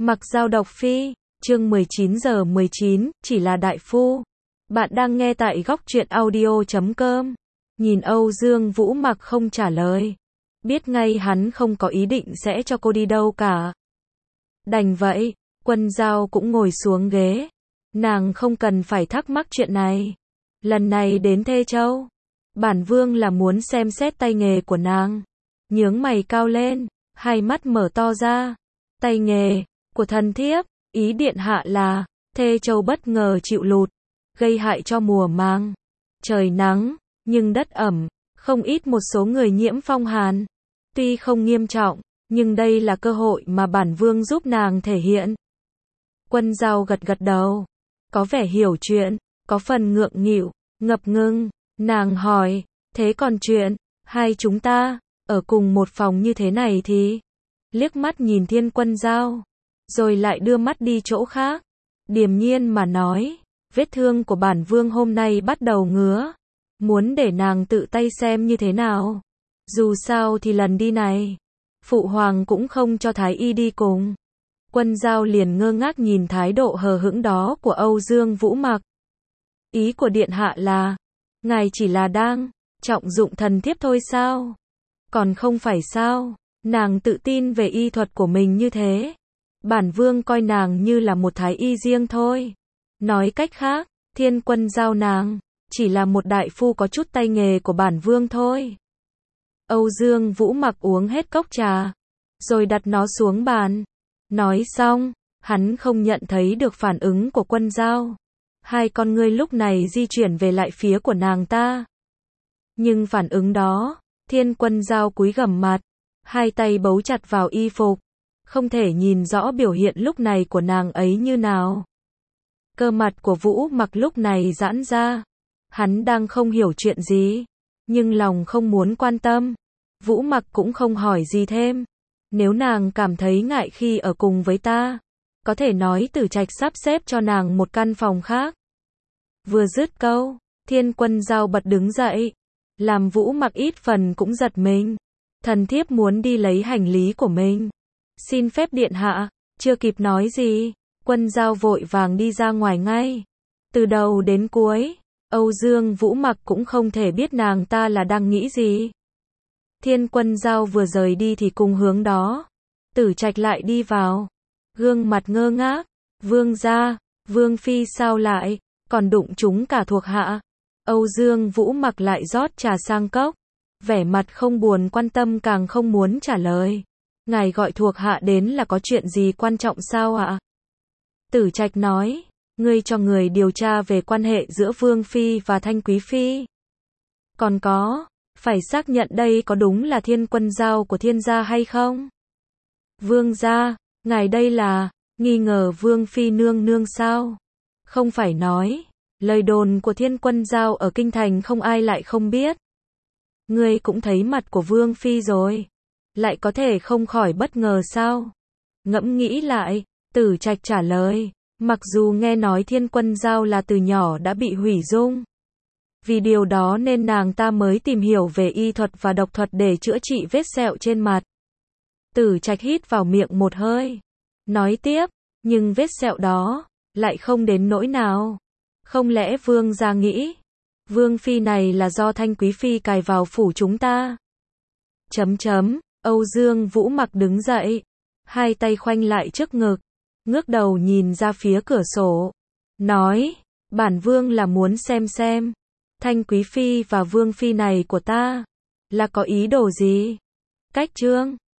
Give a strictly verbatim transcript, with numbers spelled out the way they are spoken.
Mặc Dao độc phi, chương mười chín giờ mười chín, chỉ là đại phu. Bạn đang nghe tại góc truyện audio chấm com. Nhìn Âu Dương Vũ Mặc không trả lời. Biết ngay hắn không có ý định sẽ cho cô đi đâu cả. Đành vậy, Quân Dao cũng ngồi xuống ghế. Nàng không cần phải thắc mắc chuyện này. Lần này đến Thê Châu, bản vương là muốn xem xét tay nghề của nàng. Nhướng mày cao lên, hai mắt mở to ra. Tay nghề của thần thiếp, ý điện hạ là, Thê Châu bất ngờ chịu lụt, gây hại cho mùa màng. Trời nắng, nhưng đất ẩm, không ít một số người nhiễm phong hàn. Tuy không nghiêm trọng, nhưng đây là cơ hội mà bản vương giúp nàng thể hiện. Quân Dao gật gật đầu, có vẻ hiểu chuyện, có phần ngượng nghịu, ngập ngừng. Nàng hỏi, thế còn chuyện, hai chúng ta, ở cùng một phòng như thế này thì? Liếc mắt nhìn Thiên Quân Dao, rồi lại đưa mắt đi chỗ khác. Điềm nhiên mà nói, vết thương của bản vương hôm nay bắt đầu ngứa. Muốn để nàng tự tay xem như thế nào. Dù sao thì lần đi này, Phụ Hoàng cũng không cho Thái Y đi cùng. Quân Dao liền ngơ ngác nhìn thái độ hờ hững đó của Âu Dương Vũ Mặc. Ý của điện hạ là, ngài chỉ là đang trọng dụng thần thiếp thôi sao? Còn không phải sao? Nàng tự tin về y thuật của mình như thế. Bản vương coi nàng như là một thái y riêng thôi. Nói cách khác, Thiên Quân Dao nàng chỉ là một đại phu có chút tay nghề của bản vương thôi. Âu Dương Vũ Mặc uống hết cốc trà, rồi đặt nó xuống bàn. Nói xong, hắn không nhận thấy được phản ứng của Quân Dao. Hai con ngươi lúc này di chuyển về lại phía của nàng ta. Nhưng phản ứng đó, Thiên Quân Dao cúi gằm mặt, hai tay bấu chặt vào y phục, không thể nhìn rõ biểu hiện lúc này của nàng ấy như nào. Cơ mặt của Vũ Mặc lúc này giãn ra. Hắn đang không hiểu chuyện gì, nhưng lòng không muốn quan tâm. Vũ Mặc cũng không hỏi gì thêm. Nếu nàng cảm thấy ngại khi ở cùng với ta, có thể nói Tử Trạch sắp xếp cho nàng một căn phòng khác. Vừa dứt câu, Thiên Quân Dao bật đứng dậy, làm Vũ Mặc ít phần cũng giật mình. Thần thiếp muốn đi lấy hành lý của mình. Xin phép điện hạ. Chưa kịp nói gì, Quân Dao vội vàng đi ra ngoài ngay. Từ đầu đến cuối, Âu Dương Vũ Mặc cũng không thể biết nàng ta là đang nghĩ gì. Thiên Quân Dao vừa rời đi thì cùng hướng đó, Tử Trạch lại đi vào, gương mặt ngơ ngác. Vương gia, Vương phi sao lại còn đụng chúng cả thuộc hạ? Âu Dương Vũ Mặc lại rót trà sang cốc, vẻ mặt không buồn quan tâm càng không muốn trả lời. Ngài gọi thuộc hạ đến là có chuyện gì quan trọng sao ạ? Tử Trạch nói, ngươi cho người điều tra về quan hệ giữa Vương phi và Thanh Quý phi. Còn có, phải xác nhận đây có đúng là Thiên Quân Dao của Thiên gia hay không? Vương gia, ngài đây là nghi ngờ Vương phi nương nương sao? Không phải nói, lời đồn của Thiên Quân Dao ở kinh thành không ai lại không biết. Ngươi cũng thấy mặt của Vương phi rồi, lại có thể không khỏi bất ngờ sao? Ngẫm nghĩ lại, Tử Trạch trả lời, mặc dù nghe nói Thiên Quân Dao là từ nhỏ đã bị hủy dung. Vì điều đó nên nàng ta mới tìm hiểu về y thuật và độc thuật để chữa trị vết sẹo trên mặt. Tử Trạch hít vào miệng một hơi, nói tiếp, nhưng vết sẹo đó lại không đến nỗi nào. Không lẽ vương gia nghĩ, Vương phi này là do Thanh Quý phi cài vào phủ chúng ta? Chấm chấm, Âu Dương Vũ Mặc đứng dậy, hai tay khoanh lại trước ngực, ngước đầu nhìn ra phía cửa sổ, nói, bản vương là muốn xem xem, Thanh Quý phi và Vương phi này của ta, là có ý đồ gì? Cách chương